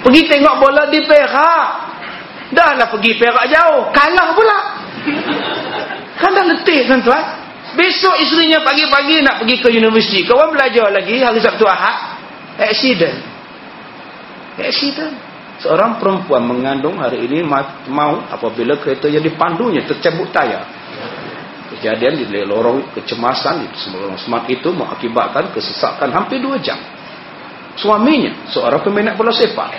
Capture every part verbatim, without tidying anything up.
Pergi tengok bola di Perak. Dah lah pergi Perak jauh, kalah pula. Kan dah letih tuan-tuan. Besok isterinya pagi-pagi nak pergi ke universiti. Kawan belajar lagi hari Sabtu Ahad. Accident. Accident. Seorang perempuan mengandung hari ini mau apabila kereta yang dipandunya tercabut tayar. Kejadian di lorong kecemasan itu smart itu mengakibatkan kesesakan hampir dua jam. Suaminya seorang peminat bola sepak.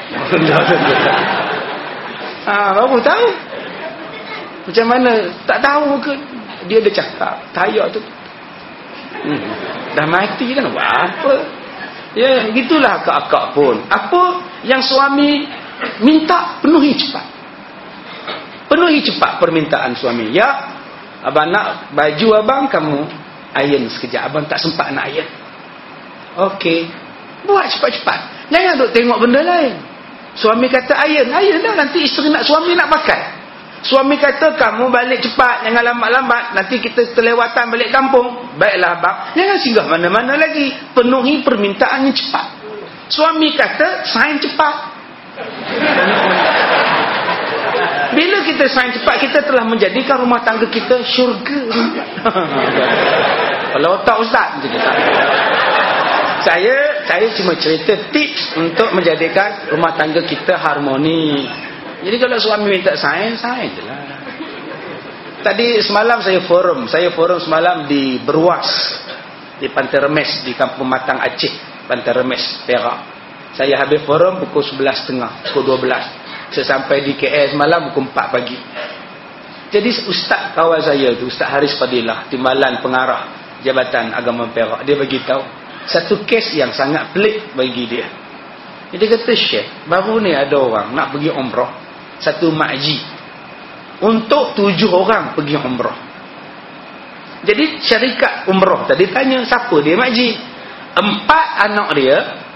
Ah, baru tahu. Macam mana? Tak tahu ke? Dia ada cakap tayar tu hmm, dah mati kan, apa? Ya, gitulah akak-akak pun. Apa yang suami minta, penuhi cepat. Penuhi cepat permintaan suami. Ya, abang nak baju abang, kamu iron sekejap. Abang tak sempat nak iron. Okey, buat cepat-cepat. Jangan duk tengok benda lain. Suami kata iron, iron dah, nanti isteri nak, suami nak pakai. Suami kata kamu balik cepat, jangan lambat-lambat, nanti kita terlewatan balik kampung. Baiklah abang, jangan singgah mana-mana lagi, penuhi permintaannya cepat. Suami kata sign cepat. Bila kita sign cepat, kita telah menjadikan rumah tangga kita syurga. Kalau otak ustaz macam tak. Saya saya cuma cerita tips untuk menjadikan rumah tangga kita harmoni. Jadi kalau suami minta sign, sign je lah. Tadi semalam saya forum. Saya forum semalam di Berwas, di Pantai Remes, di Kampung Matang Aceh, Pantai Remes, Perak. Saya habis forum pukul sebelas tiga puluh, pukul dua belas. Saya sampai di K L semalam pukul empat pagi. Jadi ustaz kawan saya tu, Ustaz Haris Fadilah, Timbalan Pengarah Jabatan Agama Perak, dia bagi tahu satu kes yang sangat pelik bagi dia. Dia kata, Syekh, baru ni ada orang nak pergi umrah, satu makji, untuk tujuh orang pergi umrah. Jadi syarikat umrah tadi tanya siapa dia makji. Empat anak dia,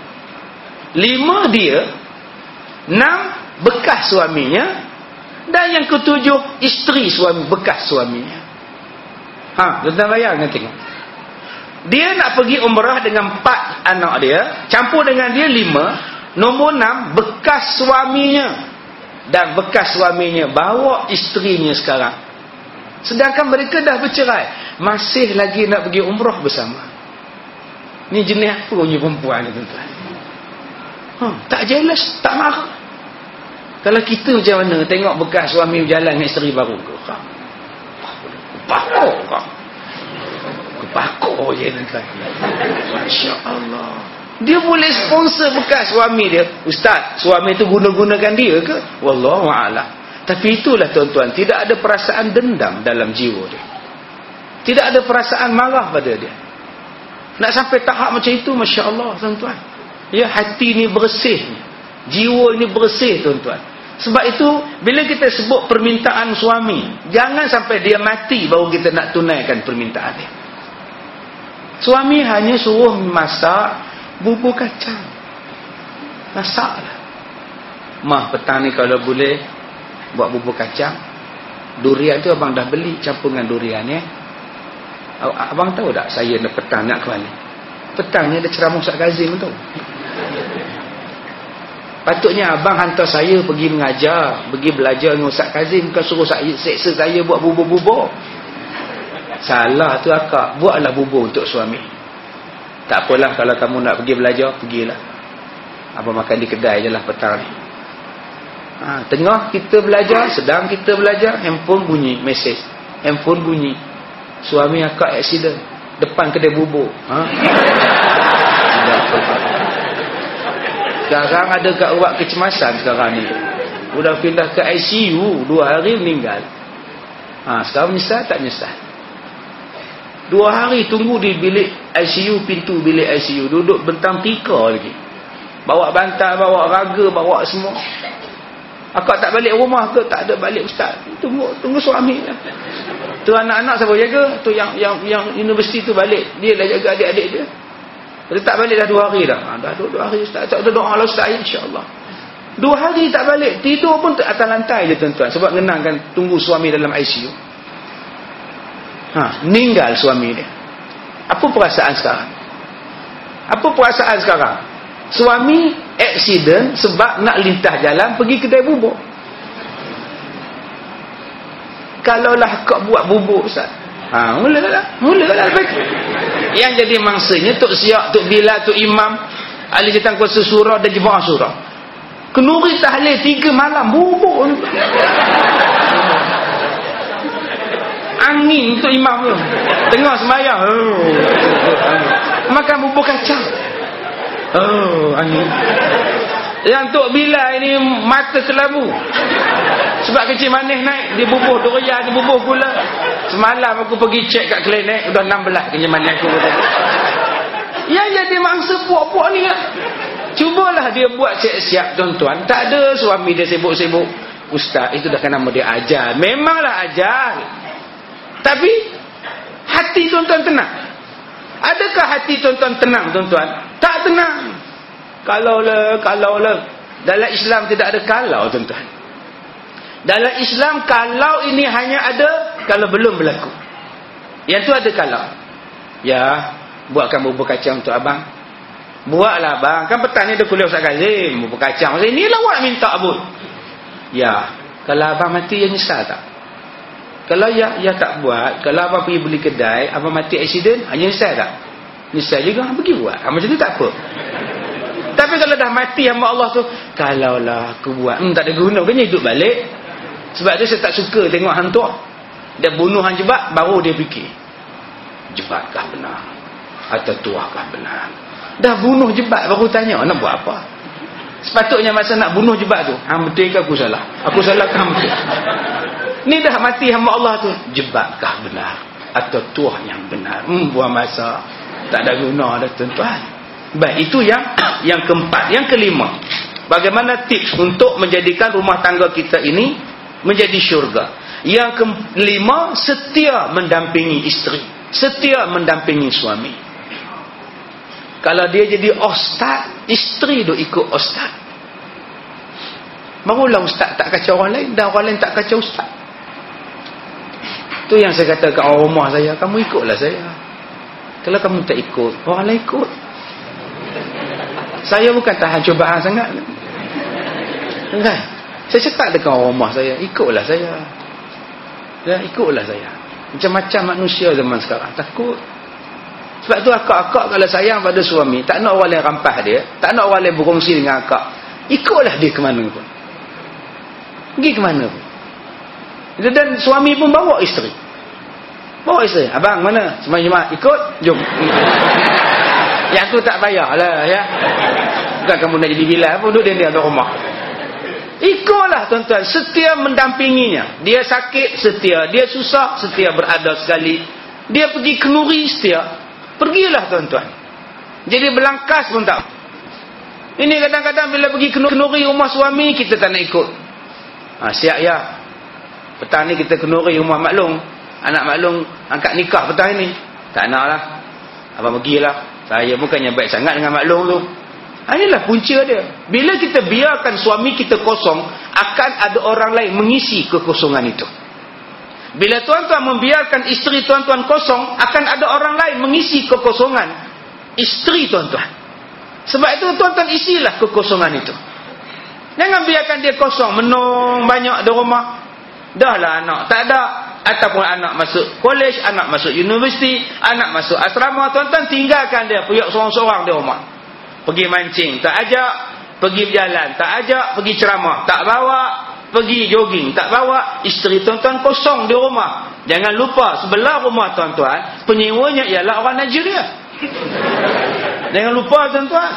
lima dia, enam bekas suaminya, dan yang ketujuh isteri suami, bekas suaminya. Ha, tuan-tuan bayangkan tengok. Dia nak pergi umrah dengan empat anak dia, campur dengan dia lima, nombor enam bekas suaminya, dan bekas suaminya bawa isterinya sekarang. Sedangkan mereka dah bercerai, masih lagi nak pergi umrah bersama. Ni jenis apa punya perempuan ni tuan-tuan? Ha, tak jealous, tak marah. Kalau kita macam mana tengok bekas suami berjalan dengan isteri baru ke? Ha? Bakor ke? Bakor je tuan-tuan. Masya Allah. Dia boleh sponsor bekas suami dia. Ustaz, suami tu guna-gunakan dia ke? Wallahu a'lam. Tapi itulah tuan-tuan, tidak ada perasaan dendam dalam jiwa dia. Tidak ada perasaan marah pada dia. Nak sampai tahap macam itu, Masya Allah tuan-tuan. Ya, hati ni bersih, jiwa ni bersih tuan-tuan. Sebab itu bila kita sebut permintaan suami, jangan sampai dia mati baru kita nak tunaikan permintaan dia. Suami hanya suruh masak bubur kacang, masaklah. Mah, petang ni kalau boleh buat bubur kacang. Durian tu abang dah beli, campur dengan durian ya. Abang tahu tak saya nak petang nak ke mana? Petang ni ada ceramah Ustaz Kazim tu. Patutnya abang hantar saya pergi mengajar, pergi belajar dengan Ustaz Kazim, bukan suruh saya seksa saya buat bubur-bubur. Salah tu akak, buatlah bubur untuk suami. Tak apalah kalau kamu nak pergi belajar, pergilah. Abang makan di kedai je lah petang ni. Ha, tengah kita belajar, sedang kita belajar, handphone bunyi, mesej. Handphone bunyi. Suami akak accident depan kedai bubur. Ha? Sekarang ada kat urat kecemasan sekarang ni. Udah pindah ke I C U, dua hari meninggal. Ha, sekarang menyesal tak menyesal? Dua hari tunggu di bilik I C U, pintu bilik I C U, duduk bentang tika lagi. Bawa bantal, bawa raga, bawa semua. Akak tak balik rumah ke? Tak ada balik ustaz. Tunggu tunggu suami lah. Tu anak-anak siapa jaga? Tu yang yang yang universiti tu balik. Dia dah jaga adik-adik dia. Dia tak balik dah dua hari dah. Ha, dah dua, dua hari ustaz. Tak ada doa lah ustaz, insya-Allah. Dua hari tak balik. Tidur pun atas lantai je tuan-tuan. Sebab ngenangkan tunggu suami dalam I C U. Ha, meninggal suami dia. Apa perasaan sekarang? Apa perasaan sekarang? Suami aksiden sebab nak lintas jalan pergi kedai bubur. Kalaulah kau buat bubur Ustaz, ha, mulalah mulalah baik. Yang jadi mangsanya Tok Siak, Tok Bilal, Tok Imam, ahli jatan kuasa surah dan jemaah surah, kenuri tahlil tiga malam bubur. Angin Tok Imam tu tengah sembahyang, oh, makan bubur kacang, oh, angin. Yang Tok Bilal ini mata kelabu sebab kecil manis naik, dia bubur durian, dia bubur gula. Semalam aku pergi cek kat klinik, dah enam belas kecil manis aku. Yang jadi mangsa puak-puak ni lah. Cubalah dia buat siap-siap tuan-tuan. Tak ada suami dia sibuk-sibuk. Ustaz, itu dah kan nama dia ajal. Memanglah ajal. Tapi hati tuan-tuan tenang. Adakah hati tuan-tuan tenang tuan-tuan? Tak tenang. Kalaulah, kalaulah. Dalam Islam tidak ada kalau tuan-tuan. Dalam Islam kalau ini hanya ada kalau belum berlaku. Yang tu ada kalau. Ya, buatkan bubur kacang untuk abang. Buatlah abang. Kan petang ni ada kuliah Ustaz Kazim. Bubur kacang. Maksudnya inilah awak minta abang. Ya, kalau abang mati ya nyesal tak? Kalau ya, ya tak buat. Kalau abang pergi beli kedai, abang mati aksiden, hanya nyesal tak? Nyesal juga, abang pergi buat. Ha, macam tu tak apa. Tapi kalau dah mati hamba Allah tu, kalaulah aku buat, hmm, tak ada guna, kan hidup balik. Sebab tu saya tak suka tengok hantu. Dia bunuh hang jebat, baru dia fikir, jebatkah benar atau tuahkah benar. Dah bunuh jebat baru tanya nak buat apa. Sepatutnya masa nak bunuh jebat tu, hang betul ke aku salah? Aku salah ke hang betul? Ni dah mati hamba Allah tu, jebatkah benar atau tuah yang benar. Hmm, buang masa, tak ada guna dah tuan-tuan. Baik, itu yang yang keempat. Yang kelima, bagaimana tips untuk menjadikan rumah tangga kita ini menjadi syurga. Yang kelima, setia mendampingi isteri, setia mendampingi suami. Kalau dia jadi ustaz, isteri tu ikut ustaz. Barulah ustaz tak kacau orang lain, dan orang lain tak kacau ustaz. Tu yang saya kata kat orang rumah saya, kamu ikutlah saya. Kalau kamu tak ikut, orang lain ikut. Saya bukan tahan cubaan sangat. Kan? Saya cakap dekat orang rumah saya, ikutlah saya. Ya, ikutlah saya. Macam-macam manusia zaman sekarang takut. Sebab tu akak-akak kalau sayang pada suami, tak nak orang lain rampas dia, tak nak orang lain berkongsi dengan akak, ikutlah dia ke mana pun. Pergi ke mana pun. Dan suami pun bawa isteri. Bawa isteri. Abang mana? Semua jemaah ikut, jom. Yang tu tak payahlah ya. Bukan kamu nak jadi Bilal pun, duduk dia di rumah. Ikutlah tuan-tuan, setia mendampinginya. Dia sakit, setia. Dia susah, setia berada sekali. Dia pergi kenuri, setia. Pergilah tuan-tuan. Jadi berlangkas pun tak. Ini kadang-kadang bila pergi kenuri rumah suami, kita tak nak ikut. Ha, siap ya. Petang ni kita kenuri rumah maklum. Anak maklum angkat nikah petang ni. Tak nak lah. Abang pergilah. Saya bukannya baik sangat dengan maklum tu. Inilah punca dia. Bila kita biarkan suami kita kosong, akan ada orang lain mengisi kekosongan itu. Bila tuan-tuan membiarkan isteri tuan-tuan kosong, akan ada orang lain mengisi kekosongan isteri tuan-tuan. Sebab itu tuan-tuan isilah kekosongan itu. Jangan biarkan dia kosong, menung banyak di rumah. Dah lah anak tak ada, ataupun anak masuk college, anak masuk universiti, anak masuk asrama, tuan-tuan tinggalkan dia puyuk seorang-seorang di rumah. Pergi mancing tak ajak, pergi berjalan tak ajak, pergi ceramah tak bawa, pergi jogging tak bawa. Isteri tuan-tuan kosong di rumah. Jangan lupa sebelah rumah tuan-tuan penyewanya ialah orang Nigeria. Jangan lupa tuan-tuan.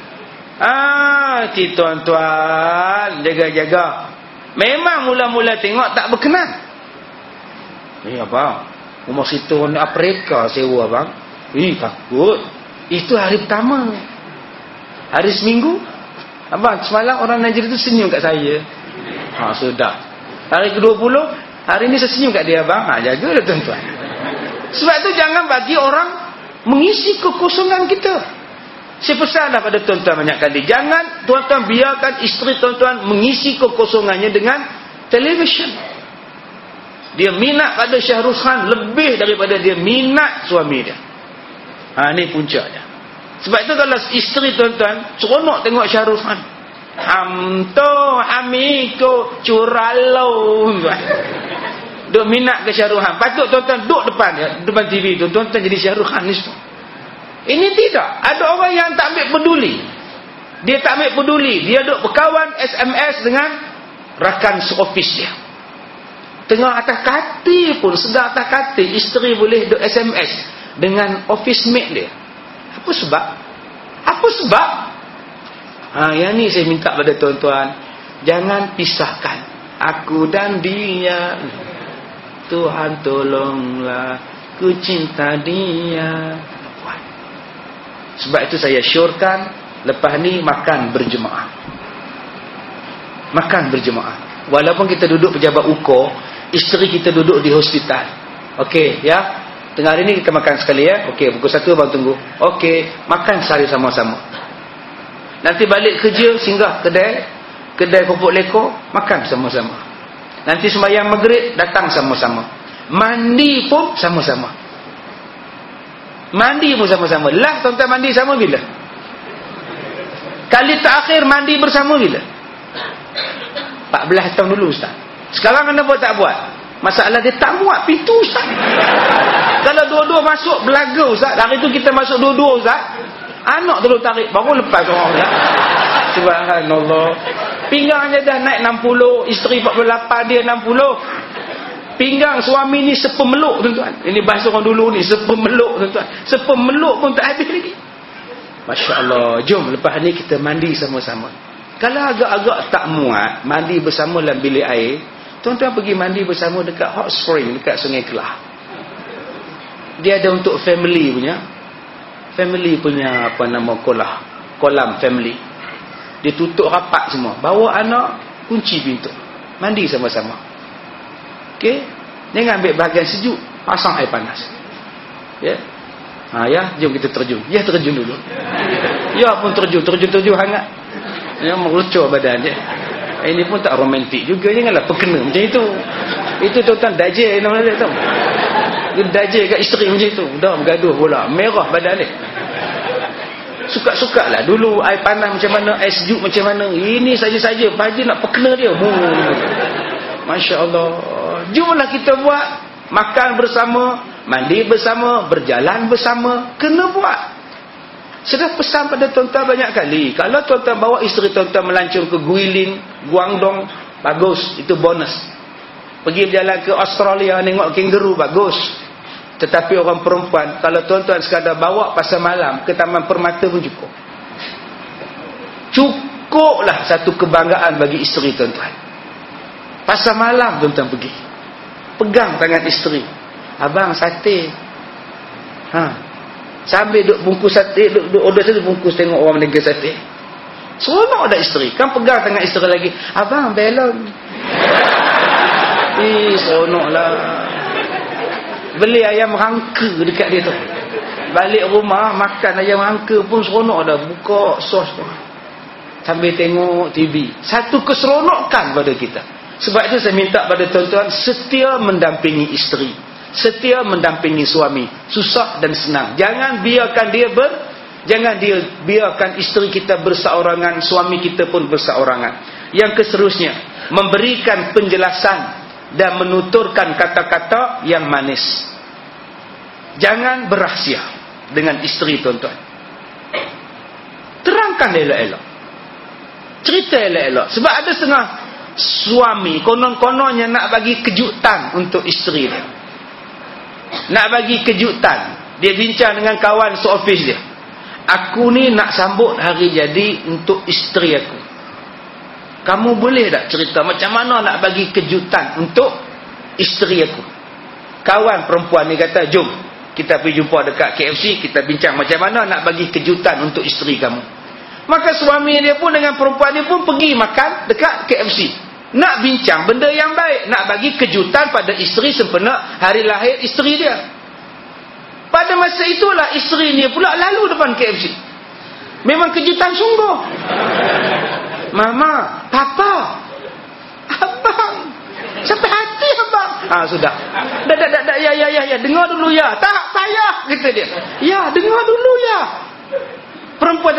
Ah, ti tuan-tuan jaga-jaga. Memang mula-mula tengok tak berkenan. Eh abang, rumah situ orang Afrika sewa bang. Eh takut. Itu hari pertama. Hari seminggu, abang semalam orang Nigeria tu senyum kat saya. Ha, sudah. Hari ke dua puluh, hari ni saya senyum kat dia abang. Ha, jagalah tuan-tuan. Sebab tu jangan bagi orang mengisi kekosongan kita. Saya pesanlah pada tuan-tuan banyak kali, jangan tuan-tuan biarkan isteri tuan-tuan mengisi kekosongannya dengan televisyen. Dia minat pada Syahrul Khan lebih daripada dia minat suami dia. Ha, ni puncanya. Sebab itu kalau isteri tuan-tuan seronok tengok Syahrul Khan. Hamto hamiko curalau. Duk minat ke Syahrul Khan. Patut tuan-tuan duduk depan dia, depan T V tu, tuan-tuan jadi Syahrul Khan ni semua. Ini tidak. Ada orang yang tak ambil peduli. Dia tak ambil peduli. Dia duk berkawan S M S dengan rakan seofis dia. Tengah atas kati pun, sedar atas kati, isteri boleh duk S M S dengan office mate dia. Apa sebab? Apa sebab? Ha, yang ni saya minta pada tuan-tuan, jangan pisahkan aku dan dia. Tuhan tolonglah, ku cinta dia. Sebab itu saya syorkan lepas ni makan berjemaah. Makan berjemaah. Walaupun kita duduk pejabat U K O, isteri kita duduk di hospital. Okey, ya. Tengah hari ni kita makan sekali, ya. Okey, pukul satu abang tunggu. Okey, makan sehari sama-sama. Nanti balik kerja, singgah kedai, kedai kopok leko, makan sama-sama. Nanti sembahyang maghrib, datang sama-sama. Mandi pun sama-sama. Mandi pun sama-sama. Lah, tuan-tuan mandi sama bila? Kali terakhir mandi bersama bila? empat belas tahun dulu, Ustaz. Sekarang kenapa tak buat? Masalah dia tak muat pintu, Ustaz. Kalau dua-dua masuk belaga, Ustaz. Hari tu kita masuk dua-dua, Ustaz. Anak terus tarik, baru lepas orang, Ustaz. Subhanallah. Pinggangnya dah naik enam puluh, isteri empat puluh lapan, dia enam puluh. Pinggang suami ni sepemeluk, tuan-tuan. Ini bahasa orang dulu ni, sepemeluk, tuan-tuan. Sepemeluk pun tak habis lagi. Masya Allah. Jom lepas ni kita mandi sama-sama. Kalau agak-agak tak muat mandi bersama dalam bilik air, tuan-tuan pergi mandi bersama dekat hot spring dekat Sungai Kelah. Dia ada untuk family punya, family punya apa nama kolah, kolam family. Dia tutup rapat semua. Bawa anak, kunci pintu, mandi sama-sama. Okey, jangan ambil bahagian sejuk, pasang air panas. Ya. Ha, ya, jom kita terjun. Ya, terjun dulu. Ya pun terjun, terjun-terjun hangat. Yang merucur badan dia. Ini pun tak romantik juga. Janganlah perkena macam itu. Itu tuan-tuan dajil nama dia tahu. Dia dajil kat isteri macam itu. Dah bergaduh pula. Merah badan dia. Suka-suka lah. Dulu air panas macam mana, air sejuk macam mana. Ini saja-saja. Paji nak perkena dia. Masya Allah. Jomlah kita buat. Makan bersama, mandi bersama, berjalan bersama. Kena buat. Sudah pesan pada tuan-tuan banyak kali. Kalau tuan-tuan bawa isteri tuan-tuan melancong ke Guilin, Guangdong, bagus. Itu bonus. Pergi berjalan ke Australia, tengok kangaroo, bagus. Tetapi orang perempuan, kalau tuan-tuan sekadar bawa pasar malam ke Taman Permata pun cukup. Cukuplah satu kebanggaan bagi isteri tuan-tuan. Pasar malam tuan-tuan pergi. Pegang tangan isteri. Abang, sate. Ha. Sambil duk bungkus sate, duk, duk order satu bungkus, tengok orang menegak sate. Seronok dah isteri. Kan pegang tangan isteri lagi. Abang, belon. Eh, seronoklah. Beli ayam rangka dekat dia tu. Balik rumah, makan ayam rangka pun seronok dah. Buka sos tu. Sambil tengok T V. Satu keseronokan pada kita. Sebab itu saya minta pada tuan-tuan, setia mendampingi isteri. Setia mendampingi suami, susah dan senang. Jangan biarkan dia ber jangan dia biarkan isteri kita berseorangan, suami kita pun berseorangan. Yang keseterusnya, memberikan penjelasan dan menuturkan kata-kata yang manis. Jangan berrahsia dengan isteri tuan-tuan. Terangkan elok-elok. Cerita elok-elok. Sebab ada setengah suami konon-kononnya nak bagi kejutan untuk isteri dia. Nak bagi kejutan. Dia bincang dengan kawan seofis dia. Aku ni nak sambut hari jadi untuk isteri aku. Kamu boleh tak cerita macam mana nak bagi kejutan untuk isteri aku? Kawan perempuan ni kata, jom kita pergi jumpa dekat K F C, kita bincang macam mana nak bagi kejutan untuk isteri kamu. Maka suami dia pun dengan perempuan ni pun pergi makan dekat K F C. Nak bincang benda yang baik, nak bagi kejutan pada isteri sempena hari lahir isteri dia. Pada masa itulah isteri dia pula lalu depan K F C. Memang kejutan sungguh. Mama, papa, abang, sampai hati abang. Ah, sudah. Dah, dah, dah, dah, ya, ya, ya, ya, dengar dulu ya. Tak payah, kata dia. Ya, dengar dulu ya.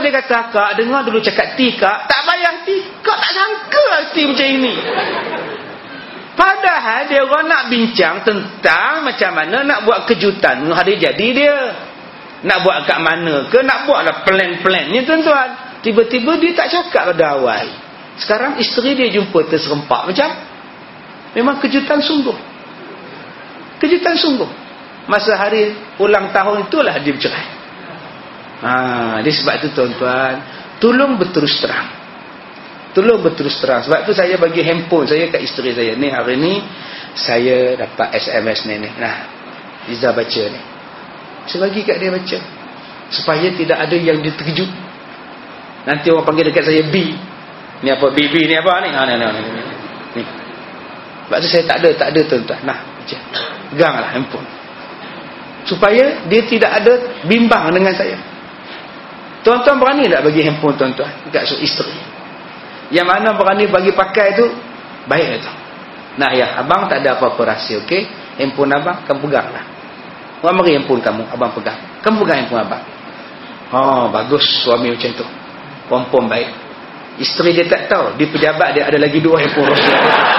dia kata, Kak, dengar dulu cakap ti, Kak. Tak bayang ti. Kak tak sangka ti macam ini. Padahal dia orang nak bincang tentang macam mana nak buat kejutan hari jadi dia. Nak buat kat mana ke, nak buat lah plan-plannya tuan-tuan. Tiba-tiba dia tak cakap pada awal. Sekarang isteri dia jumpa terserempak macam. Memang kejutan sungguh. Kejutan sungguh. Masa hari ulang tahun itulah dia bercerai. Ha, dia sebab tu tuan-tuan, tolong berterus terang. Tolong berterus terang. Sebab tu saya bagi handphone saya kat isteri saya. Ni hari ni saya dapat S M S ni ni. Nah, Liza baca ni. Saya bagi kat dia baca. Supaya tidak ada yang dia terkejut. Nanti orang panggil dekat saya B. Ni apa? B, B ni apa ni? Ha, ni, ni, ni, ni. Ni. Sebab tu saya tak ada, tak ada tuan-tuan. Nah, baca. Peganglah handphone. Supaya dia tidak ada bimbang dengan saya. Tuan-tuan berani tak bagi handphone tuan-tuan dekat isteri? Yang mana berani bagi pakai tu, baik tu. Nah ya, abang tak ada apa-apa rahsia, okey? Handphone abang, kamu peganglah. Orang beri handphone kamu, abang pegang. Kamu pegang handphone abang. Oh, bagus suami macam tu. Perempuan baik. Isteri dia tak tahu, di pejabat dia ada lagi dua handphone rahsia.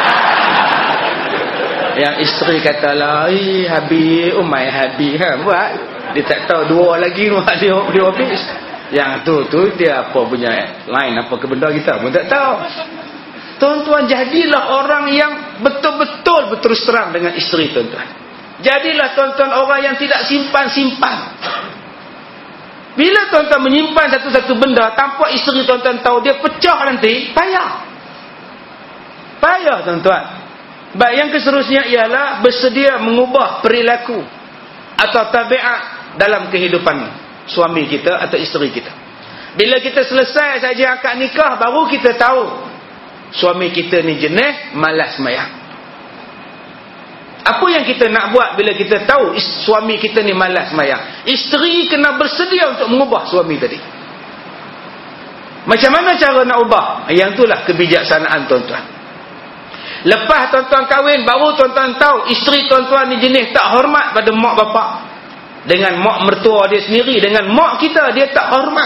Yang isteri kata lah, eh, Habib, oh my Habib, ha, buat. Dia tak tahu dua lagi dia, dia habis. Yang tu tu dia apa punya line apa ke benda kita pun tak tahu. Tuan-tuan, jadilah orang yang betul-betul berterus terang dengan isteri tuan-tuan. Jadilah tuan-tuan orang yang tidak simpan-simpan. Bila tuan-tuan menyimpan satu-satu benda tanpa isteri tuan-tuan tahu, dia pecah nanti, payah. Payah tuan-tuan. Baik, yang keseterusnya ialah bersedia mengubah perilaku atau tabiat dalam kehidupan suami kita atau isteri kita. Bila kita selesai saja akad nikah, baru kita tahu suami kita ni jenis malas sembahyang. Apa yang kita nak buat bila kita tahu suami kita ni malas sembahyang? Isteri kena bersedia untuk mengubah suami tadi. Macam mana cara nak ubah? Yang itulah kebijaksanaan tuan-tuan. Lepas tuan-tuan kahwin, baru tuan-tuan tahu isteri tuan-tuan ni jenis tak hormat pada mak bapak. Dengan mak mertua dia sendiri, dengan mak kita dia tak hormat.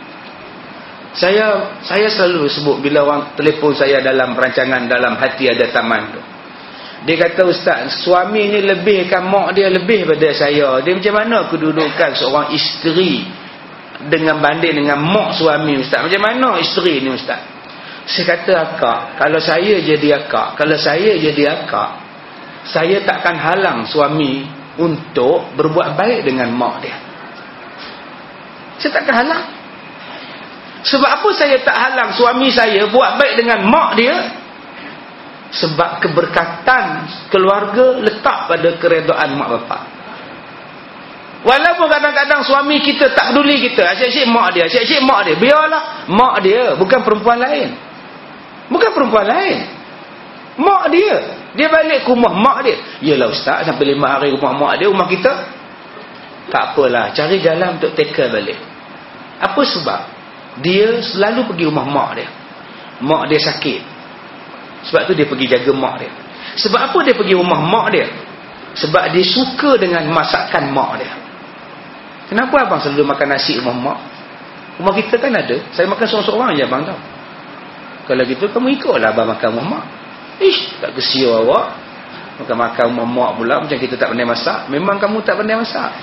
Saya saya selalu sebut bila orang telefon saya dalam perancangan Dalam Hati Ada Taman tu. Dia kata, Ustaz, suami ni lebihkan mak dia lebih pada saya. Dia macam mana kedudukan seorang isteri dengan banding dengan mak suami, Ustaz? Macam mana isteri ni, Ustaz? Saya kata, akak, kalau saya jadi akak, kalau saya jadi akak, saya takkan halang suami untuk berbuat baik dengan mak dia. Saya takkan halang. Sebab apa saya tak halang suami saya buat baik dengan mak dia? Sebab keberkatan keluarga letak pada keredaan mak bapak. Walaupun kadang-kadang suami kita tak peduli kita, asyik-asyik mak dia, asyik-asyik mak dia, biarlah mak dia, bukan perempuan lain. Bukan perempuan lain. Mak dia. Dia balik ke rumah mak dia. Yalah Ustaz, sampai lima hari rumah mak dia, rumah kita. Tak apalah, cari jalan untuk tackle balik. Apa sebab? Dia selalu pergi rumah mak dia. Mak dia sakit. Sebab tu dia pergi jaga mak dia. Sebab apa dia pergi rumah mak dia? Sebab dia suka dengan masakan mak dia. Kenapa abang selalu makan nasi rumah mak? Rumah kita kan ada. Saya makan seorang-seorang je abang tahu. Kalau gitu kamu ikutlah abang makan rumah mak. Ish, tak kesian awak. Makan-makan rumah mak pula macam kita tak pandai masak. Memang kamu tak pandai masak.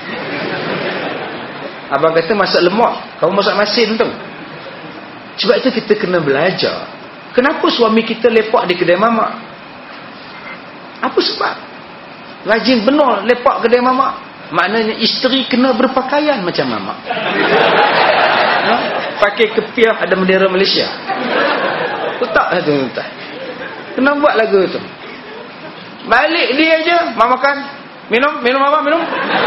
Abang kata masak lemak, kamu masak masin tu. Sebab itu kita kena belajar. Kenapa suami kita lepak di kedai mamak? Apa sebab? Rajin benar lepak kedai mamak. Maknanya isteri kena berpakaian macam mamak. Ha? Pakai kepiah ada bendera Malaysia. Letak lah tu. Kena buat lagu tu. Balik dia je, mak makan. Minum, minum apa? Minum.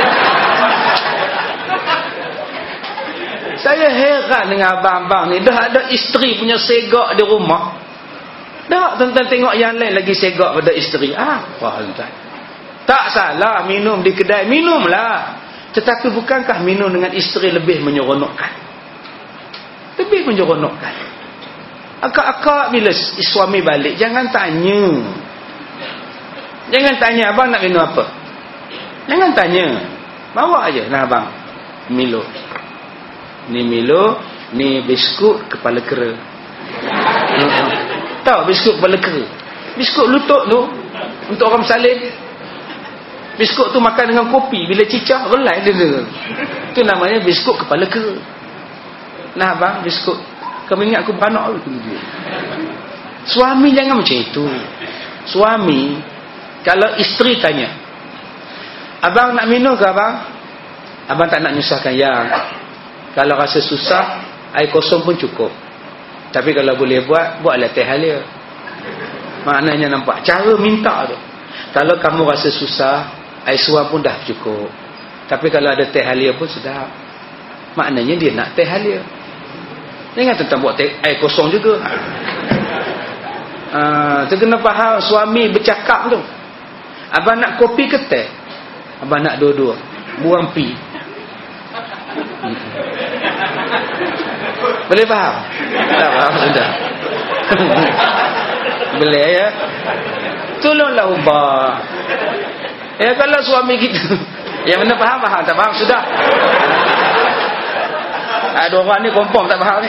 Saya heran dengan abang-abang ni. Dah ada isteri punya segak di rumah. Dah tuan-tuan tengok yang lain lagi segak pada isteri. Ah, wah tuan-tuan. Tak salah minum di kedai. Minumlah. Tetapi bukankah minum dengan isteri lebih menyeronokkan? Lebih menyeronokkan. Akak-akak bila suami balik, jangan tanya. Jangan tanya, abang nak minum apa? Jangan tanya. Bawa aja. Nah abang, Milo. Ni Milo, Ni biskut kepala kera. Hmm. Tahu biskut kepala kera? Biskut lutut tu untuk orang bersalin. Biskut tu makan dengan kopi, bila cicah relai dia tu. Tu namanya biskut kepala kera. Nah abang, biskut. Kamu ingat aku beranak tu. Suami jangan macam itu. Suami, kalau isteri tanya, abang nak minum ke abang? Abang tak nak nyusahkan. Ya, kalau rasa susah, air kosong pun cukup. Tapi kalau boleh buat, buatlah teh halia. Maknanya nampak cara minta tu. Kalau kamu rasa susah, air suam pun dah cukup. Tapi kalau ada teh halia pun sedap. Maknanya dia nak teh halia. Jangan tentang buat teh, air kosong juga. Ah, tu kena faham suami bercakap tu. Abang nak kopi ke teh? Abang nak dua-dua. Buang pi. Hmm. Boleh faham? Tak faham sudah. Boleh ya. Tolonglah ubah. Ya kalau suami kita yang mana faham faham, tak faham sudah. Ada orang ni confirm tak faham ni.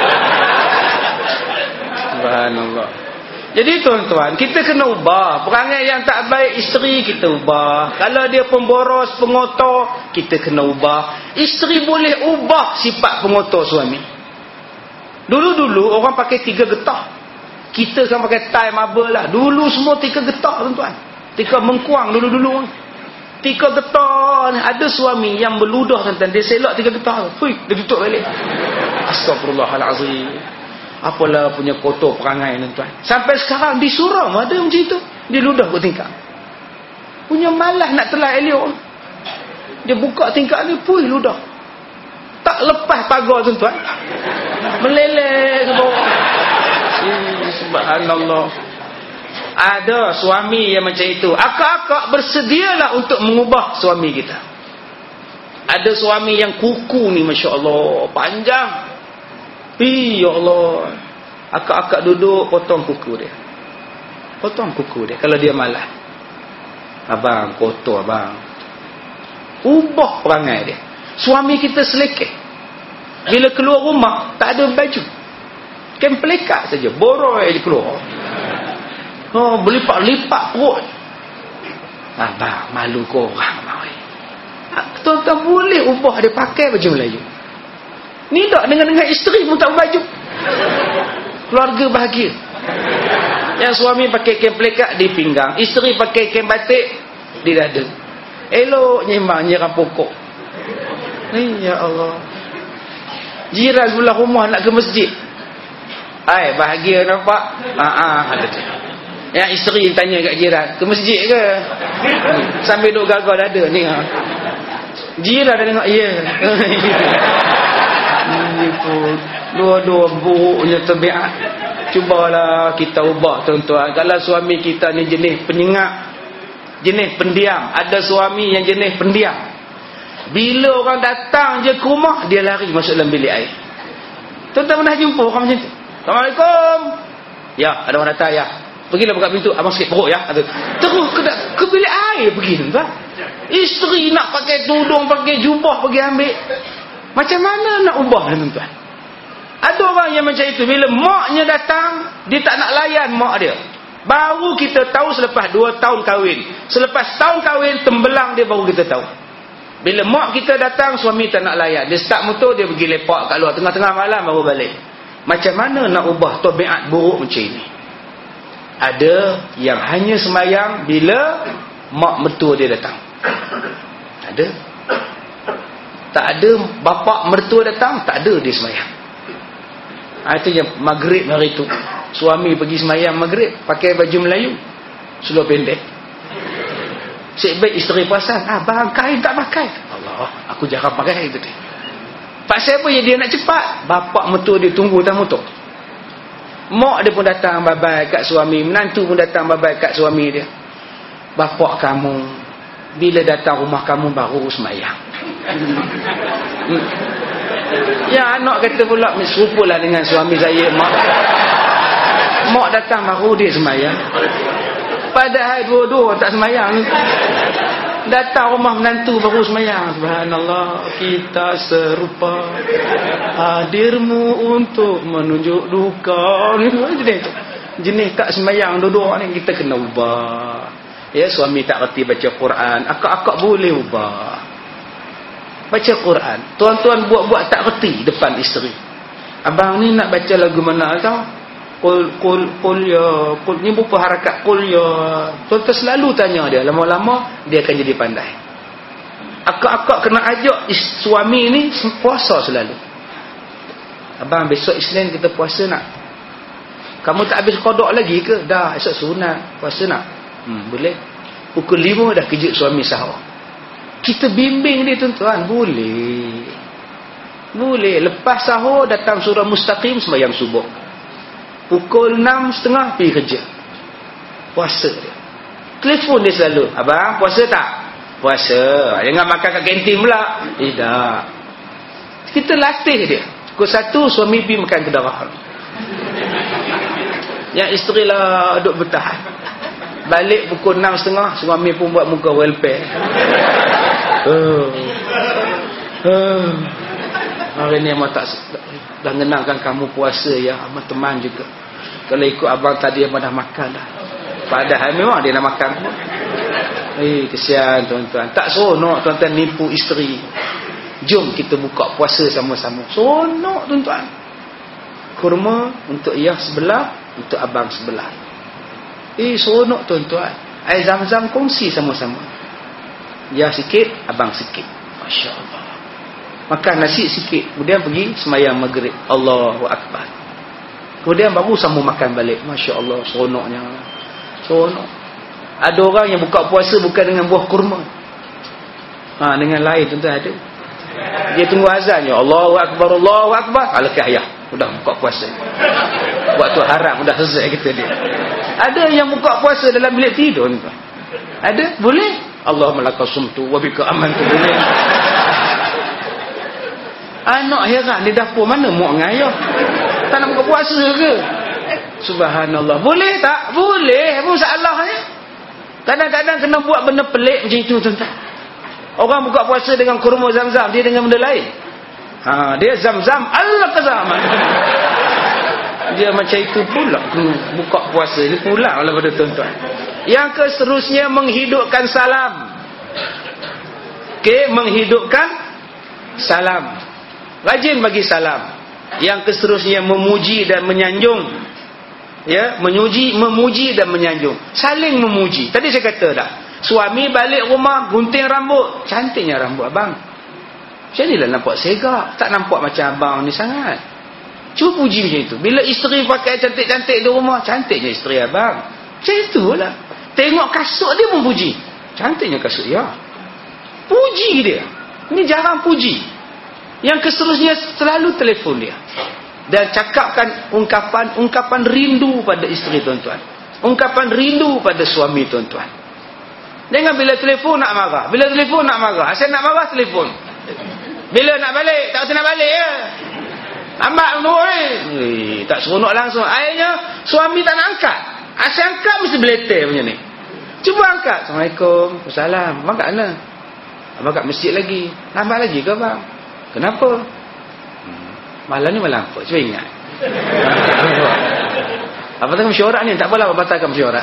Subhanallah. Jadi tuan-tuan, kita kena ubah. Perangai yang tak baik isteri kita ubah. Kalau dia pemboros, pengotor, kita kena ubah. Isteri boleh ubah sifat pengotor suami. Dulu-dulu orang pakai tiga getah. Kita kan pakai tie marble lah. Dulu semua tiga getah tuan-tuan. Tiga mengkuang dulu-dulu. Tiga getah. Ada suami yang berludah tuan-tuan. Dia selak tiga getah. Hui, dia tutup balik. Astagfirullahalazim. Apalah punya kotor perangai tuan-tuan. Sampai sekarang di Surau ada macam itu. Dia ludah ke tingkap. Punya malas nak telah elok. Dia buka tingkap ni, puih ludah. Tak lepas pagar tuan-tuan. Meleleh ke bawah. Eh, subhanallah. Ada suami yang macam itu. Akak-akak bersedialah untuk mengubah suami kita. Ada suami yang kuku ni, Masya Allah, panjang. Ih, ya Allah. Akak-akak duduk, potong kuku dia. Potong kuku dia kalau dia malas. Abang, kotor abang. Ubah perangai dia. Suami kita selekeh. Bila keluar rumah, tak ada baju. Kan pelekat saja. Boroi dia keluar. Oh, berlipat-lipat perut. Abang, malu korang. Tuan-tuan boleh ubah dia pakai baju Melayu. Ni tak dengan-dengan isteri pun tak baju. Keluarga bahagia. Yang suami pakai kain pelekat di pinggang, isteri pakai kain batik di dada. Elok nyembang nyerang pokok. Ni ya Allah. Jiran sebelah rumah nak ke masjid. Ai, bahagia nampak? Ha ah, ada tu. Yang isteri tanya kat jiran, ke masjid ke? Sambil duk gagal dada ni ha. Jiran dah tengok, ya. Ini pun dua-dua buruknya tabiat. Cubalah kita ubah tuan-tuan. Kalau suami kita ni jenis penyengat, jenis pendiam. Ada suami yang jenis pendiam. Bila orang datang je ke rumah, dia lari masuk dalam bilik air. Tuan-tuan pernah jumpa orang macam tu? Assalamualaikum. Ya, ada orang datang ya. Pergilah buka pintu, abang sikit perut ya. Terus ke, ke bilik air pergi tuan-tuan. Isteri nak pakai tudung, pakai jubah pergi ambil. Macam mana nak ubah tuan-tuan? Ada orang yang macam itu. Bila maknya datang, dia tak nak layan mak dia. Baru kita tahu selepas dua tahun kahwin. Selepas tahun kahwin, tembelang dia baru kita tahu. Bila mak kita datang, suami tak nak layan. Dia start motor, dia pergi lepak kat luar. Tengah-tengah malam baru balik. Macam mana nak ubah tabiat buruk macam ini? Ada yang hanya semayang bila mak mertua dia datang. Ada. Tak ada bapa mertua datang, tak ada dia semayang. Itu yang maghrib hari tu. Suami pergi semayang maghrib, pakai baju Melayu, seluar pendek. Cik baik isteri perasan, abang kain tak pakai. Allah, aku jarang pakai itu. Pasal apa yang dia nak cepat? Bapa mertua dia tunggu atas motor. Mak dia pun datang bye-bye kat suami, menantu pun datang bye-bye kat suami dia. Bapa kamu bila datang rumah kamu baru semayang. Hmm. Ya, anak kata pula serupalah dengan suami saya. Mak Mak datang baru dia semayang. Padahal dua-dua tak semayang. Datang rumah menantu baru semayang. Subhanallah, kita serupa hadirmu untuk menunjuk duka. Jenis tu. Jenis tak semayang duduk ni kita kena ubah. Ya, suami tak reti baca Quran, akak-akak boleh ubah. Baca Quran. Tuan-tuan buat-buat tak reti depan isteri. Abang ni nak baca lagu mana tau? Qul qul qul ya, qul ni berupa harakat qul ya. Tuan-tuan selalu tanya dia, lama-lama dia akan jadi pandai. Akak-akak kena ajak suami ni puasa selalu. Abang besok Isnin kita puasa nak? Kamu tak habis qada lagi ke? Dah, esok sunat. Puasa nak? Hmm, boleh. Pukul lima dah kejut suami sahur. Kita bimbing dia tuan-tuan, boleh. Boleh. Lepas sahur datang surah Mustaqim sembahyang subuh. Pukul enam setengah pergi kerja. Puasa dia. Telefon dia selalu. Abang, puasa tak? Puasa. Jangan makan kat kantin pula. Eh, tak. Kita latih dia. Pukul satu, suami pergi makan kedai. Yang isteri lah duduk bertahan. Balik pukul enam setengah, suami pun buat muka welfare. Oh. Oh. Hari ni amat tak dah ngenangkan kamu puasa ya, amat teman juga. Kalau ikut abang tadi abang dah makan dah. Padahal memang dia nak makan pun. Eh, kesian tuan-tuan. Tak seronok tuan-tuan nipu isteri. Jom kita buka puasa sama-sama. Seronok tuan-tuan. Kurma untuk ayah sebelah, untuk abang sebelah. Eh, seronok tuan-tuan. Air zam-zam kongsi sama-sama. Dia sikit, abang sikit. Masya Allah. Makan nasi sikit, kemudian pergi semayang maghrib. Allahu Akbar. Kemudian baru sambung makan balik. Masya Allah, seronoknya. Seronok. Ada orang yang buka puasa bukan dengan buah kurma. Ha, dengan lain tuan-tuan ada. Dia tunggu azan je. Allahu Akbar, Allahu Akbar. Alakah ayah. Sudah buka puasa. Waktu haram sudah selesai kita dia. Ada yang buka puasa dalam bilik tidur tuan. Ada? Boleh? Allahumma laka sumtu wa bika amantu. Boleh. Anak heran di dapur, mana mak dengan ayah? Tak nak buka puasa ke? Subhanallah. Boleh tak? Boleh. Apa masalahnya? Kadang-kadang kena buat benda pelik macam itu tuan-tuan. Orang buka puasa dengan kurma zam-zam, dia dengan benda lain. Ha, dia zam-zam, Allah kezaman. Dia macam itu pula buka puasa. Dia pulang lah pada tuan-tuan. Yang keseterusnya menghidupkan salam. Okey, menghidupkan salam. Rajin bagi salam. Yang keseterusnya memuji dan menyanjung. Ya, memuji, memuji dan menyanjung. Saling memuji. Tadi saya kata dah. Suami balik rumah gunting rambut. Cantiknya rambut abang. Macam ni lah nampak segak. Tak nampak macam abang ni sangat. Cuba puji macam itu. Bila isteri pakai cantik-cantik di rumah, cantiknya isteri abang. Macam itulah. Tengok kasut dia pun puji. Cantiknya kasut dia. Puji dia. Ini jarang puji. Yang keseterusnya selalu telefon dia. Dan cakapkan ungkapan-ungkapan rindu pada isteri tuan-tuan. Ungkapan rindu pada suami tuan-tuan. Jangan bila telefon nak marah. Bila telefon nak marah. Asyik nak marah telefon. Bila nak balik, tak kata nak balik ya. Lambat menurut eh. Tak seronok langsung. Akhirnya suami tak nak angkat. Asyik angkat mesti beleter macam ni. Cuba angkat. Assalamualaikum. Waalaikumsalam. Abang kat mana? Abang kat masjid lagi. Lambat lagi ke abang? Kenapa? Hmm. Malam ni malam apa? Cuba ingat. Apatah mesyuarat ni? Tak apalah batalkan mesyuarat.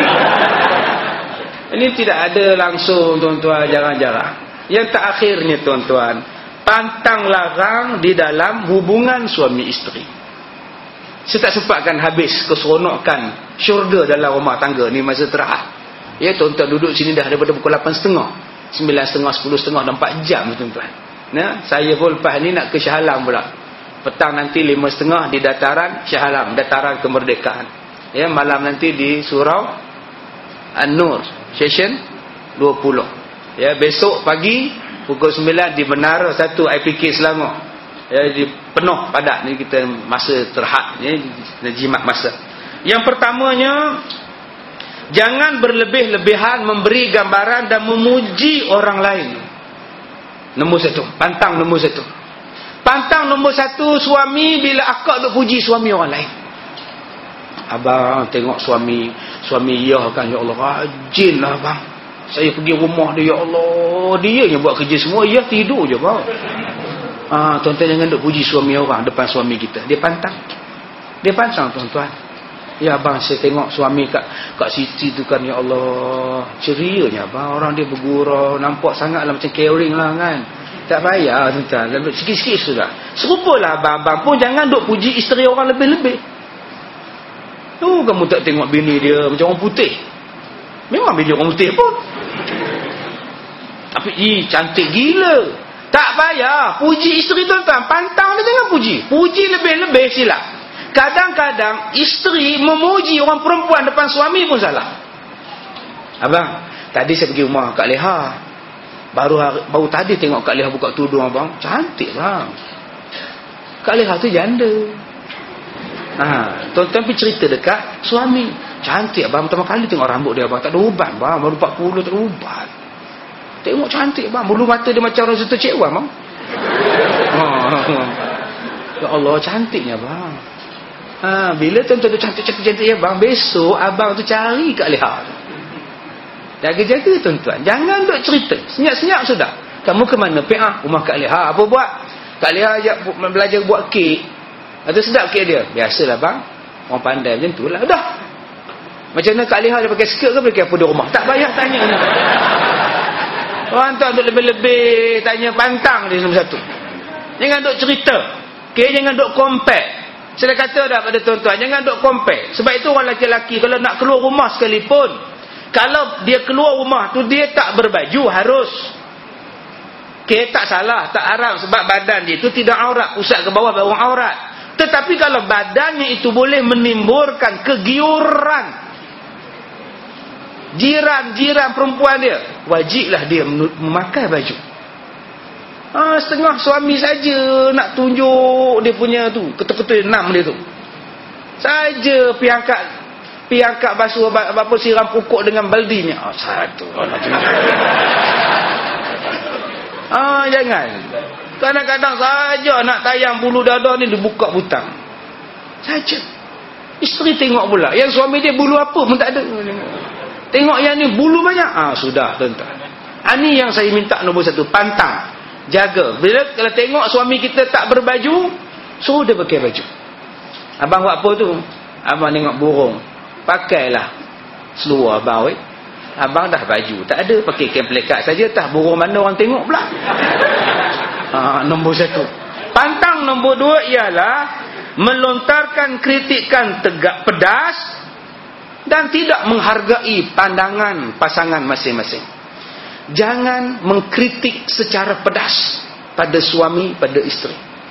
Ini tidak ada langsung tuan-tuan, jarang-jarang. Yang terakhirnya tuan-tuan, pantang larang di dalam hubungan suami isteri. Saya tak sempatkan habis keseronokan syurga dalam rumah tangga ni masa terakhir. Ya, tuan-tuan duduk sini dah daripada pukul lapan setengah, sembilan setengah, sepuluh setengah, dah empat jam tuan-tuan. Nah, saya pun lepas ni nak ke Shah Alam pula. Petang nanti lima setengah di dataran Shah Alam, dataran kemerdekaan. Ya, malam nanti di Surau An-Nur, session dua puluh. Ya, besok pagi pukul sembilan di Menara satu I P K Selangor. Ya, di penuh padat ni kita masa terhad ya, jimat masa. Yang pertamanya, jangan berlebih-lebihan memberi gambaran dan memuji orang lain. Nombor satu, pantang nombor satu. Pantang nombor satu, suami bila akak duk puji suami orang lain. Abang tengok suami, suami ya kan, ya Allah rajin lah abang. Saya pergi rumah dia, ya Allah, dia yang buat kerja semua, ya tidur je bang. Ah, tuan-tuan jangan duk puji suami orang depan suami kita. Dia pantang. Dia pantang tuan-tuan. Ya abang, saya tengok suami kat kat Siti tu kan, ya Allah, cerianya abang, orang dia bergurau, nampak sangatlah macam caring lah kan. Tak payah tuan-tuan, sikit-sikit sudah. Serupalah abang-abang pun jangan duk puji isteri orang lebih-lebih. Tu kamu tak tengok bini dia macam orang putih. Memang bini orang putih pun. Tapi ih, cantik gila. Tak payah puji isteri tuan-tuan, pantang dia jangan puji. Puji lebih-lebih silap. Kadang-kadang isteri memuji orang perempuan depan suami pun salah. Abang, tadi saya pergi rumah Kak Leha. Baru hari, baru tadi tengok Kak Leha buka tudung abang. Cantik bang. Kak Leha tu janda. Ha, tuan-tuan pergi cerita dekat suami. Cantik abang, pertama kali tengok rambut dia abang. Tak ada ubat bang, baru empat puluh tak ada ubat. Tengok cantik bang, bulu mata dia macam orang Zeta Cik Wan bang. Ha, ya Allah, cantiknya bang. Ha, bila tuan-tuan tu cantik-cantik ya bang, besok abang tu cari Kak Leha. Jaga-jaga tuan-tuan, jangan duk cerita senyap-senyap sudah. Kamu ke mana? P A rumah Kak Leha. Apa buat? Kak Leha ajak belajar buat kek. Atau sedap kek dia? Biasalah bang, orang pandai macam tu lah. Dah. Macam mana Kak Leha dia pakai skirt ke pakai apa di rumah? Tak payah tanya. Orang tu duk lebih-lebih tanya, pantang dia nombor satu. Jangan duk cerita. Okay, jangan duk compare. Saya kata dah pada tuan-tuan, jangan duk compare. Sebab itu orang lelaki-lelaki kalau nak keluar rumah sekalipun, kalau dia keluar rumah tu dia tak berbaju harus. Okay, tak salah, tak haram sebab badan dia itu tidak aurat, pusat ke bawah baru aurat. Tetapi kalau badannya itu boleh menimbulkan kegiuran jiran-jiran perempuan dia, wajiblah dia memakai baju. Ah, setengah suami saja nak tunjuk dia punya tu, ketul-ketul enam dia tu. Saja pi angkat pi angkat basuh apa siram pokok dengan baldinya. Ah, satu. Ah, jangan. Kadang-kadang saja nak tayang bulu dada ni dibuka butang. Saja. Isteri tengok pula, yang suami dia bulu apa pun tak ada. Tengok yang ni bulu banyak. Ah, sudah tuan-tuan. Ah, ni yang saya minta nombor satu, pantang. Jaga. Bila kalau tengok suami kita tak berbaju, suruh dia pakai baju. Abang buat apa tu? Abang tengok burung, pakailah seluar abang. Weh. Abang dah baju tak ada, pakai kain pelekat saja, tah burung mana orang tengok pula. Ha, nombor satu. Pantang nombor dua ialah melontarkan kritikan tegak pedas dan tidak menghargai pandangan pasangan masing-masing. Jangan mengkritik secara pedas pada suami, pada isteri.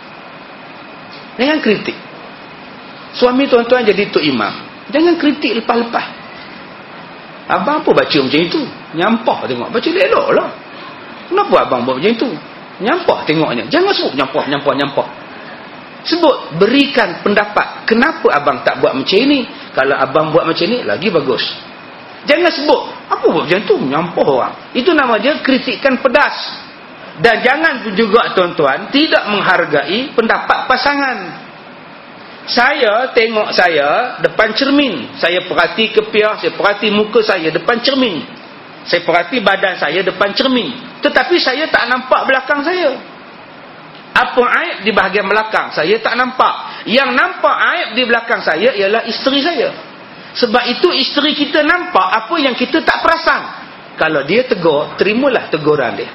Jangan kritik. Suami tuan-tuan jadi tok imam, jangan kritik lepas-lepas. Abang apa baca macam itu? Nyampah tengok. Baca elok lah. Kenapa abang buat macam itu? Nyampah tengoknya. Jangan sebut nyampah, nyampah, nyampah. Sebut, berikan pendapat. Kenapa abang tak buat macam ini? Kalau abang buat macam ini, lagi bagus. Jangan sebut, apa buat macam tu? Nyampah orang. Itu nama dia kritikan pedas. Dan jangan juga tuan-tuan tidak menghargai pendapat pasangan. Saya tengok saya depan cermin. Saya perhati kepiah, saya perhati muka saya depan cermin. Saya perhati badan saya depan cermin. Tetapi saya tak nampak belakang saya. Apa aib di bahagian belakang? Saya tak nampak. Yang nampak aib di belakang saya ialah isteri saya. Sebab itu isteri kita nampak apa yang kita tak perasan. Kalau dia tegur, terimalah teguran dia.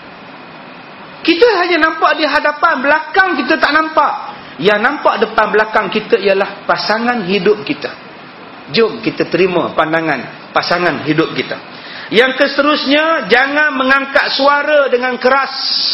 Kita hanya nampak di hadapan, belakang kita tak nampak. Yang nampak depan belakang kita ialah pasangan hidup kita. Jom kita terima pandangan pasangan hidup kita. Yang keseterusnya, jangan mengangkat suara dengan keras.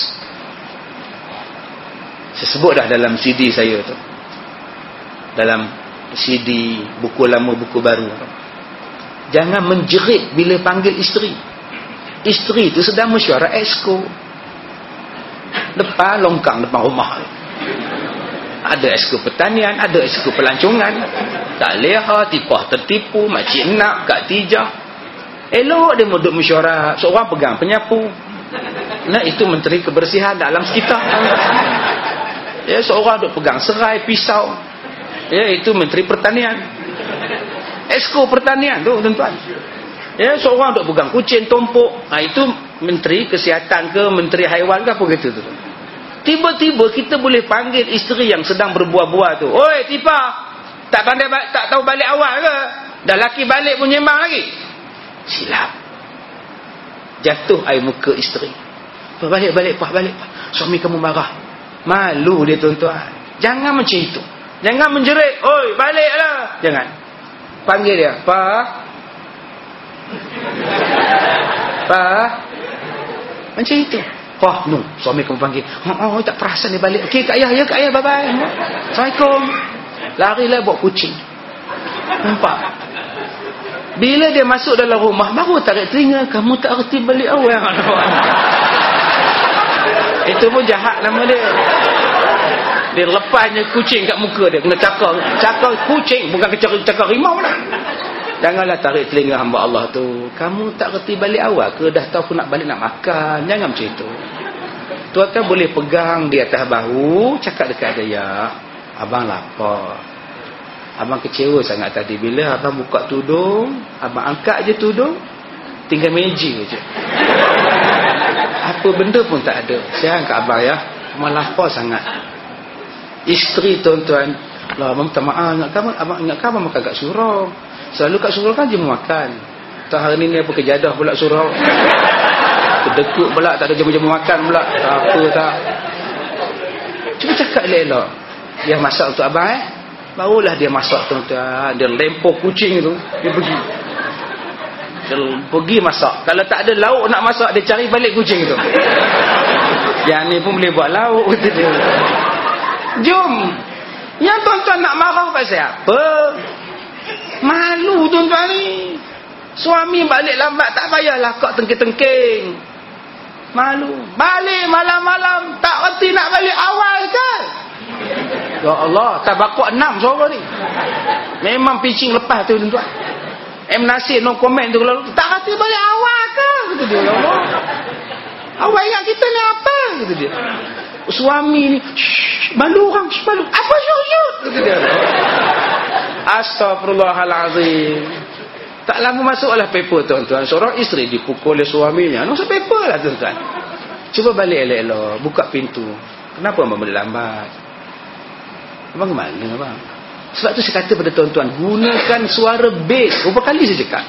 Saya sebut dah dalam C D saya tu. Dalam C D, buku lama, buku baru. Jangan menjerit bila panggil isteri. Isteri tu sedang mesyuarat exco. Depan longkang depan rumah. Ada exco pertanian, ada exco pelancongan. Tak leha, tipah tertipu, makcik nak, Kak Tijah. Elok dia duduk mesyuarat, seorang pegang penyapu. Nah, itu menteri kebersihan dalam sekitar. Ya, seorang duduk pegang serai, pisau. Ya, itu menteri pertanian. Exco pertanian tu tuan-tuan. Ya, seorang duk pegang kucing tumpuk. Ha, itu menteri kesihatan ke, menteri haiwan ke apa gitu tu. Tiba-tiba kita boleh panggil isteri yang sedang berbuah-buah tu. Oi, Tipa, tak pandai tak tahu balik awal ke? Dah laki balik pun nyembang lagi. Silap. Jatuh air muka isteri. Pa, balik balik pa, balik pa. Suami kamu marah. Malu dia tuan-tuan. Jangan macam itu. Jangan menjerit. Oi, baliklah. Jangan. Panggil dia. Pa. Pa. Macam itu. Wah, no. Suami kamu panggil. Oh, oh tak perasan dia balik. Okey, Kak Ayah. Ya, Kak Ayah. Bye-bye. Assalamualaikum. Larilah bawa kucing. Nampak? Bila dia masuk dalam rumah, baru tarik telinga. Kamu tak erti balik awal. Itu pun jahat nama dia. Dia lepasnya kucing kat muka dia. Kena cakar. Cakar kucing. Bukan cakar rimau lah. Janganlah tarik telinga hamba Allah tu. Kamu tak erti balik awal ke? Dah tahu aku nak balik nak makan. Jangan macam itu. Tuan-tuan boleh pegang di atas bahu. Cakap dekat dia. Ya, abang lapar. Abang kecewa sangat tadi. Bila abang buka tudung, abang angkat je tudung, tinggal meja je. Apa benda pun tak ada. Saya angkat abang ya. Abang lapar sangat. Isteri tuan-tuan, lah abang minta maaf. Ingat kamu, abang ingat kamu makan kat surau. Selalu kat surau kan je makan. Tak hari ni apa kejadah pula surau. Kedekut pula, tak ada jamu-jamu makan pula. Tak apa tak. Cuba cakap elok-elok. Dia masak untuk abang eh. Barulah dia masak tuan-tuan. Dia lempar kucing tu. Dia pergi. Dia pergi masak. Kalau tak ada lauk nak masak, dia cari balik kucing tu. Yang ni pun boleh buat lauk. Kata dia. Jom. Yang tuan-tuan nak marah pasal apa? Malu tuan-tuan ni. Suami balik lambat, tak payahlah kau tengking-tengking. Malu. Balik malam-malam. Tak reti nak balik awal kan? Ya Allah, tak bakut enam suara ni. Memang pitching lepas tu tuan-tuan. M Nasir no comment tu kalau tak kata balik awal ke? Kata dia, ya Allah. Awak ingat kita ni apa? Kata dia. Suami ni, shh, malu orang, shh, malu. Apa syuk-syuk? Kata dia. Astaghfirullahalazim. Tak lama masuklah paper tuan-tuan. Seorang isteri dipukul oleh suaminya. Masuk paper lah tuan-tuan. Cuba balik elok-elok, buka pintu. Kenapa abang boleh lambat? Abang ke mana abang? Sebab tu saya kata pada tuan-tuan, gunakan suara bass. Berapa kali saya cakap?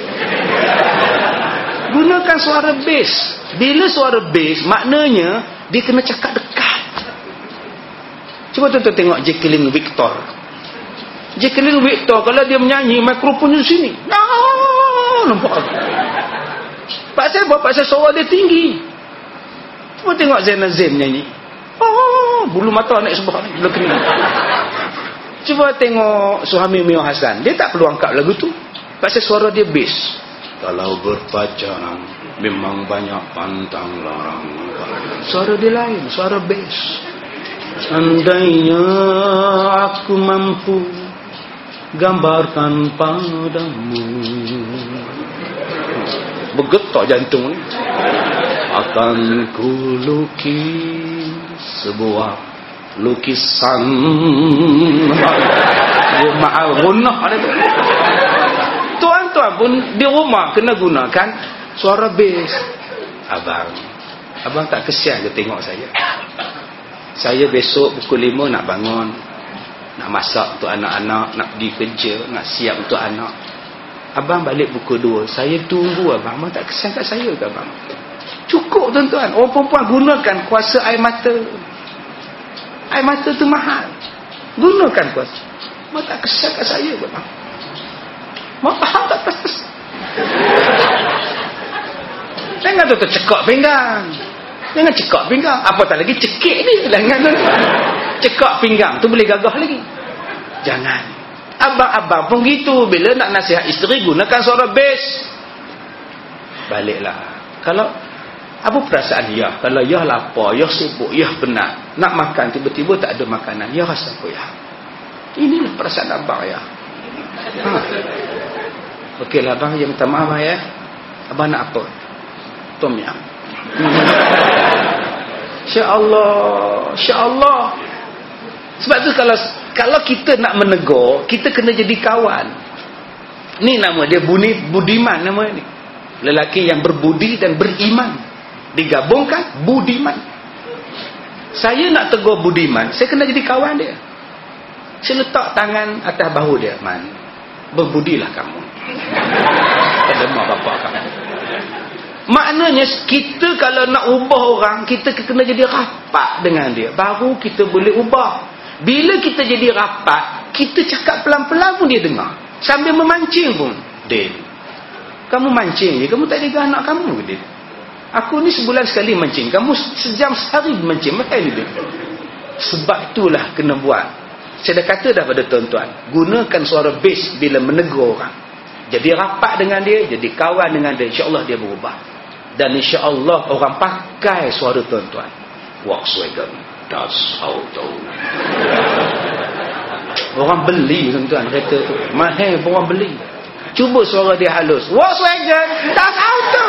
Gunakan suara bass. Bila suara bass, maknanya dia kena cakap dekat. Cuba tuan-tuan tengok Jacqueline Victor. Jacqueline Victor, kalau dia menyanyi, mikrofonnya di sini. Nah, nampak? Pak saya buat, pak saya suara dia tinggi. Cuba tengok Zainal Zain nyanyi. Oh, bulu mata naik sebelah ni, bulu kering. Cuba tengok Suhaimi Mio Hassan. Dia tak perlu angkat lagu tu. Pasal suara dia bass. Kalau berpacaran memang banyak pantang larang. Suara dia lain, suara bass. Seandainya aku mampu gambarkan padamu. Bergetar jantung ni. Akan ku lukis sebuah lukisan. Dia maaf gunah ada tu. Tuan-tuan pun di rumah kena gunakan suara bass. Abang, abang tak kesian ke tengok saya? Saya besok pukul lima nak bangun, nak masak untuk anak-anak, nak pergi kerja, nak siap untuk anak. Abang balik pukul dua. Saya tunggu abang. Abang tak kesian kat saya ke abang? Cukup tuan-tuan. Orang perempuan gunakan kuasa air mata. Air mata tu mahal. Gunakan kuasa. Abang tak kesian kat saya ke abang? Abang faham tak? Jangan tu tercekak pinggang. Jangan cekak pinggang. Apatah lagi cekik ni. Jangan cekak pinggang tu boleh gagah lagi. Jangan. Abang-abang pun gitu. Bila nak nasihat isteri, gunakan suara bass. Baliklah. Kalau apa perasaan ya? Kalau ya lapar, ya sibuk, ya penat, nak makan, tiba-tiba tak ada makanan, ya rasa apa ya? Inilah perasaan abang ya. Ha. Okeylah abang, ya minta maaf ya. Abang nak apa? Tom yam. Insya-Allah, insya-Allah. Sebab tu kalau kalau kita nak menegur, kita kena jadi kawan. Ni nama dia buni, budiman nama ni. Lelaki yang berbudi dan beriman. Digabungkan budiman. Saya nak tegur budiman, saya kena jadi kawan dia. Saya letak tangan atas bahu dia, man, berbudilah kamu pada mak bapak kamu. Maknanya kita kalau nak ubah orang, kita kena jadi rapat dengan dia, baru kita boleh ubah. Bila kita jadi rapat, kita cakap pelan-pelan pun dia dengar, sambil memancing pun. Din, kamu mancing je, kamu tak ada anak kamu ke dia? Aku ni sebulan sekali mancing, kamu sejam sehari mancing, macam ni dia. Sebab itulah kena buat. Saya dah kata dah pada tuan-tuan, gunakan suara bass bila menegur orang. Jadi rapat dengan dia, jadi kawan dengan dia, insya-Allah dia berubah. Dan insya-Allah orang pakai suara tuan-tuan. Volkswagen Das Auto. Orang beli tuan-tuan kereta tu. Mahal orang beli. Cuba suara dia halus. Volkswagen Das Auto.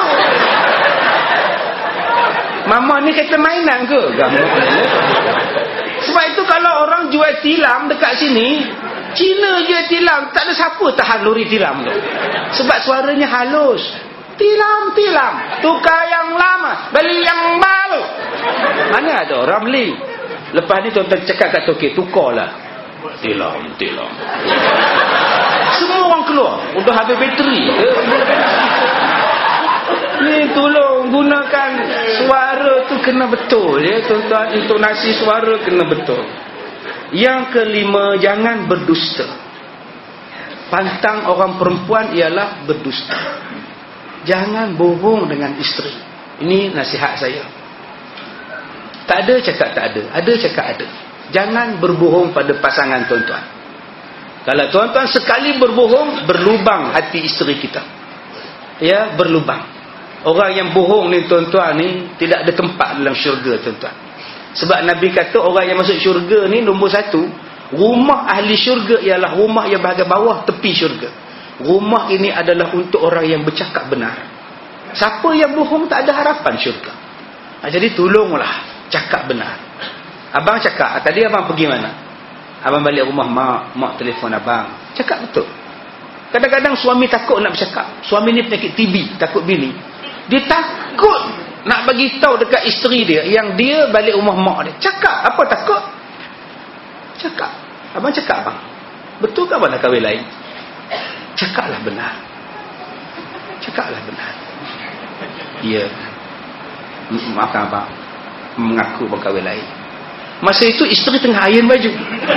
Mama ni kereta mainan ke? Gambar. Sebab itu kalau orang jual tilam dekat sini, Cina jual tilam, tak ada siapa tahan lori tilam tu. Sebab suaranya halus. Tilam, tilam. Tukar yang lama, beli yang baru. Mana ada orang beli? Lepas ni tuan-tuan cakap kat tokek, tukarlah. Tilam, tilam. Semua orang keluar. Udah habis bateri. Ni tolong gunakan suara tu kena betul ya tuan-tuan, intonasi suara kena betul. Yang kelima, jangan berdusta. Pantang orang perempuan ialah berdusta. Jangan bohong dengan isteri. Ini nasihat saya. Tak ada cakap tak ada, ada cakap ada. Jangan berbohong pada pasangan tuan-tuan. Kalau tuan-tuan sekali berbohong, berlubang hati isteri kita. Ya, berlubang. Orang yang bohong ni tuan-tuan ni tidak ada tempat dalam syurga tuan-tuan. Sebab Nabi kata orang yang masuk syurga ni nombor satu, rumah ahli syurga ialah rumah yang bahagian bawah tepi syurga. Rumah ini adalah untuk orang yang bercakap benar. Siapa yang bohong tak ada harapan syurga. Ha, jadi tolonglah cakap benar. Abang cakap, tadi abang pergi mana? Abang balik rumah, mak, mak telefon abang. Cakap betul. Kadang-kadang suami takut nak bercakap. Suami ni penyakit T B, takut bini. Dia takut nak bagi tahu dekat isteri dia yang dia balik rumah mak dia. Cakap, apa takut? Cakap. Abang cakap abang. Betul ke abang nak kahwin lain? Cakaplah benar. Cakaplah benar. Ya. Maafkan abang. Mengaku abang kahwin lain. Masa itu isteri tengah iron baju.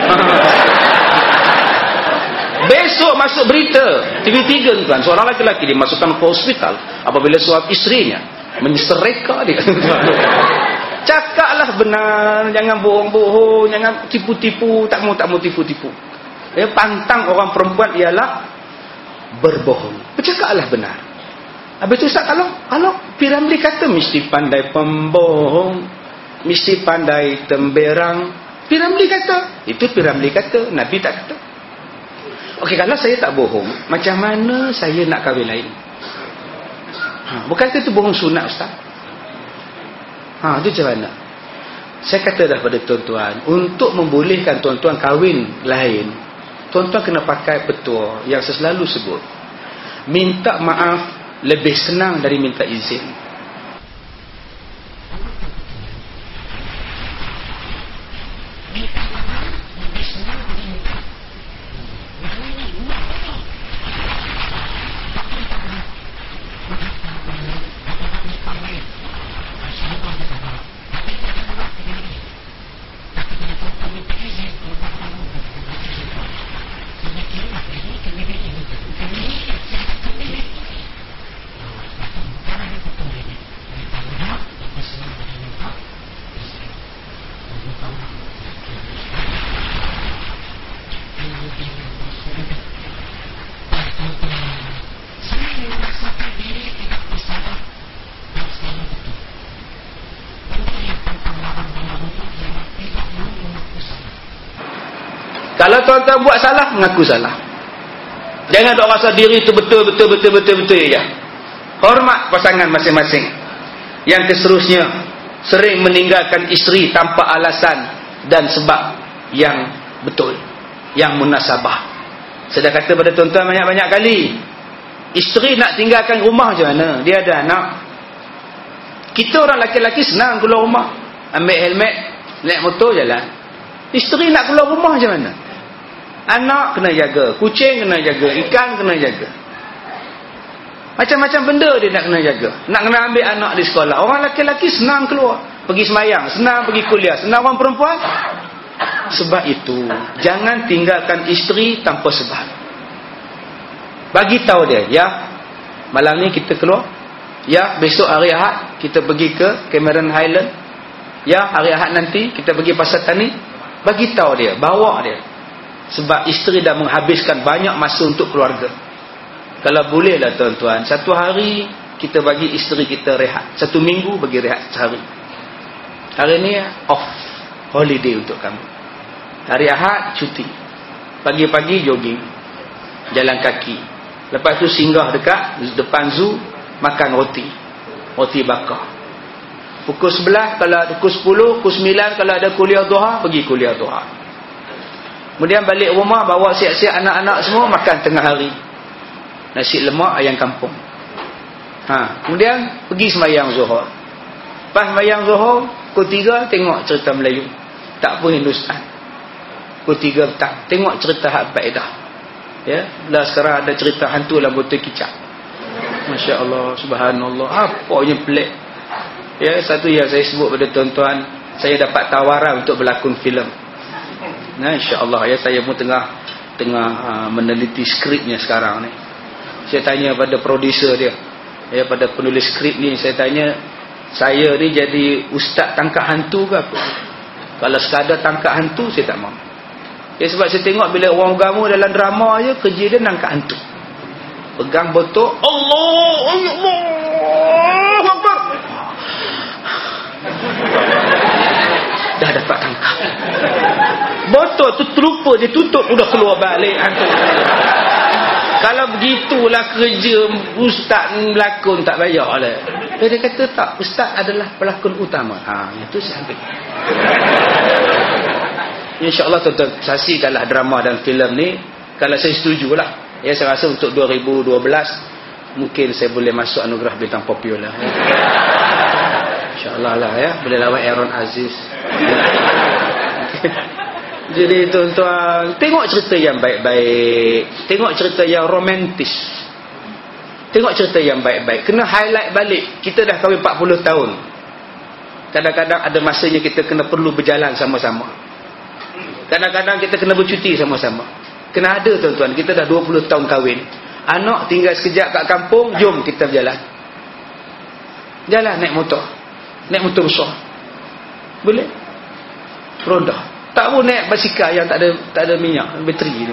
Besok masuk berita T V tiga tuan, seorang lelaki dimasukkan ke hospital apabila suami isterinya mensereka dia. Cakaplah benar, jangan bohong-bohong, jangan tipu-tipu, tak mau tak mau tipu-tipu. Ya, pantang orang perempuan ialah berbohong. Bercakaplah benar. Habis tu Ustaz, kalau kalau Piramli kata mesti pandai pembohong, mesti pandai temberang. Piramli kata, itu Piramli kata, Nabi tak kata. Okey, kalau saya tak bohong, macam mana saya nak kahwin lain? Ha, bukankah itu bohong sunat Ustaz? Ha, itu macam mana? Saya kata dah pada tuan-tuan, untuk membolehkan tuan-tuan kahwin lain, tuan-tuan kena pakai petua yang saya selalu sebut. Minta maaf lebih senang dari minta izin. Kalau tuan-tuan buat salah, mengaku salah. Jangan dok rasa diri itu betul betul betul betul betul ya. Hormat pasangan masing-masing. Yang seterusnya, sering meninggalkan isteri tanpa alasan dan sebab yang betul, yang munasabah. Saya dah kata pada tuan-tuan banyak-banyak kali, isteri nak tinggalkan rumah macam mana? Dia ada anak. Kita orang laki-laki senang keluar rumah, ambil helmet, naik motor jalan. Isteri nak keluar rumah macam mana? Anak kena jaga, kucing kena jaga, ikan kena jaga, macam-macam benda dia nak kena jaga. Nak kena ambil anak di sekolah. Orang laki-laki senang keluar, pergi semayang, senang pergi kuliah. Senang orang perempuan. Sebab itu jangan tinggalkan isteri tanpa sebab. Bagi tahu dia, ya malam ni kita keluar, ya besok hari Ahad kita pergi ke Cameron Highland, ya hari Ahad nanti kita pergi Pasar Tani. Bagi tahu dia, bawa dia. Sebab isteri dah menghabiskan banyak masa untuk keluarga. Kalau bolehlah tuan-tuan, satu hari kita bagi isteri kita rehat, satu minggu bagi rehat sehari. Hari ni off, holiday untuk kamu. Hari Ahad cuti, pagi-pagi jogging, jalan kaki. Lepas tu singgah dekat depan zoo, makan roti, roti bakar. Pukul sebelas, kalau pukul sepuluh, pukul sembilan kalau ada kuliah duha, pergi kuliah duha. Kemudian balik rumah, bawa siap-siap anak-anak semua makan tengah hari. Nasi lemak ayam kampung. Ha, kemudian pergi sembahyang Zuhur. Pas sembahyang Zuhur, pukul tiga tengok cerita Melayu. Tak pun Hindustan. Pukul tiga petang tengok cerita Hak Faedah. Ya, lah sekarang ada cerita hantu dalam botol kicap. Masya-Allah, subhanallah. Apanya pelik. Ya, satu yang saya sebut pada tuan-tuan, saya dapat tawaran untuk berlakon filem. Nah, insya-Allah ya, saya pun tengah tengah uh, meneliti skripnya sekarang ni. Saya tanya pada produser dia, ya, pada penulis skrip ni, saya tanya, saya ni jadi ustaz tangkap hantu ke apa? Kalau sekadar tangkap hantu saya tak mahu. Ya, sebab saya tengok bila orang agama dalam drama je, kerja dia tangkap hantu. Pegang botol, Allah, Allah, Akbar. Dah dapat tangkap. Botol tu terlupa dia tutup, sudah keluar balik hantu. Kalau begitulah kerja ustaz melakon, tak bayar lah. Dia kata tak, ustaz adalah pelakon utama. Ha, itu saya ambil. InsyaAllah tuan-tuan saksikanlah drama dan filem ni. Kalau saya setujulah. Ya, saya rasa untuk dua ribu dua belas mungkin saya boleh masuk anugerah bintang popular. InsyaAllah lah ya, boleh lawan Aaron Aziz. Jadi tuan-tuan, tengok cerita yang baik-baik, tengok cerita yang romantis, tengok cerita yang baik-baik. Kena highlight balik. Kita dah kahwin empat puluh tahun. Kadang-kadang ada masanya kita kena perlu berjalan sama-sama. Kadang-kadang kita kena bercuti sama-sama. Kena ada tuan-tuan. Kita dah dua puluh tahun kahwin, anak tinggal sekejap kat kampung, jom kita berjalan. Jalan naik motor, naik motor besar, boleh? Roda. Tak pun naik basikal yang tak ada tak ada minyak, bateri tu.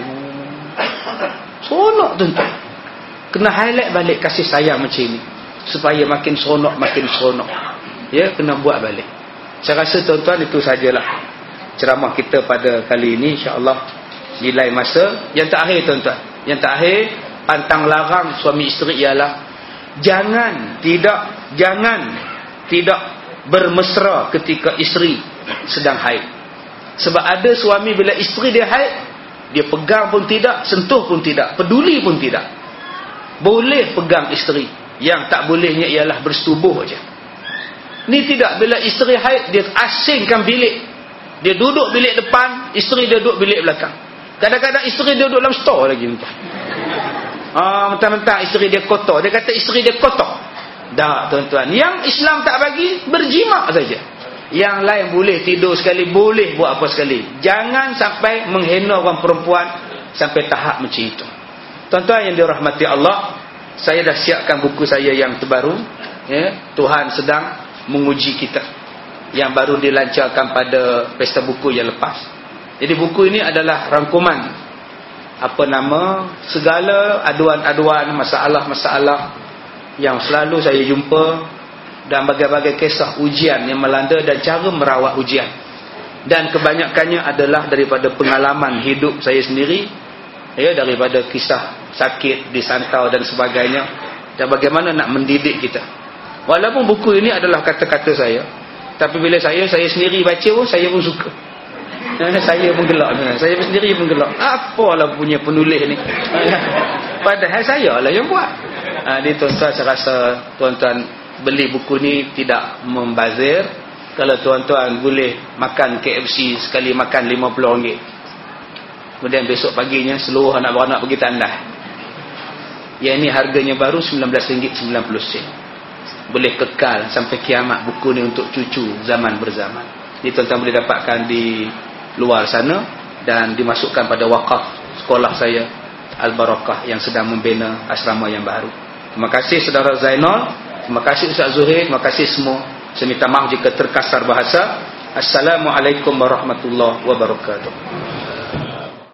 Seronok tuan-tuan. Kena highlight balik kasih sayang macam ni, supaya makin seronok, makin seronok. Ya, kena buat balik. Saya rasa tuan-tuan itu sajalah ceramah kita pada kali ini, insya-Allah di lain masa. Yang terakhir tuan-tuan, yang terakhir, pantang larang suami isteri ialah jangan tidak jangan tidak bermesra ketika isteri sedang haid. Sebab ada suami bila isteri dia haid, dia pegang pun tidak, sentuh pun tidak, peduli pun tidak. Boleh pegang isteri, yang tak bolehnya ialah bersetubuh aja. Ni tidak, bila isteri haid dia asingkan bilik. Dia duduk bilik depan, isteri dia duduk bilik belakang. Kadang-kadang isteri dia duduk dalam store lagi entah. Ah, mentang-mentang isteri dia kotor, dia kata isteri dia kotor. Dah tuan-tuan, yang Islam tak bagi berjima saja. Yang lain boleh tidur sekali, boleh buat apa sekali. Jangan sampai menghina orang perempuan sampai tahap macam itu. Tuan-tuan yang dirahmati Allah, saya dah siapkan buku saya yang terbaru, ya. Tuhan sedang menguji kita, yang baru dilancarkan pada pesta buku yang lepas. Jadi buku ini adalah rangkuman apa nama segala aduan-aduan, masalah-masalah yang selalu saya jumpa, dan berbagai-bagai kisah ujian yang melanda dan cara merawat ujian. Dan kebanyakannya adalah daripada pengalaman hidup saya sendiri, ya, daripada kisah sakit, disantau dan sebagainya, dan bagaimana nak mendidik kita. Walaupun buku ini adalah kata-kata saya, tapi bila saya saya sendiri baca pun saya pun suka. Saya pun gelak. Saya sendiri pun gelak. Apalah punya penulis ni. Padahal saya lah yang buat. Ha, ni tuan-tuan, saya rasa tuan-tuan beli buku ni tidak membazir. Kalau tuan-tuan boleh makan K F C sekali makan lima puluh ringgit. Kemudian besok paginya seluruh anak beranak pergi tandas. Yang ini harganya baru sembilan belas ringgit sembilan puluh sen. Boleh kekal sampai kiamat buku ni untuk cucu zaman berzaman. Jadi tuan-tuan boleh dapatkan di luar sana dan dimasukkan pada wakaf sekolah saya Al-Barakah yang sedang membina asrama yang baru. Terima kasih saudara Zainal, terima kasih Ustaz Zuhair, terima kasih semua. Saya minta maaf jika terkasar bahasa. Assalamualaikum warahmatullahi wabarakatuh.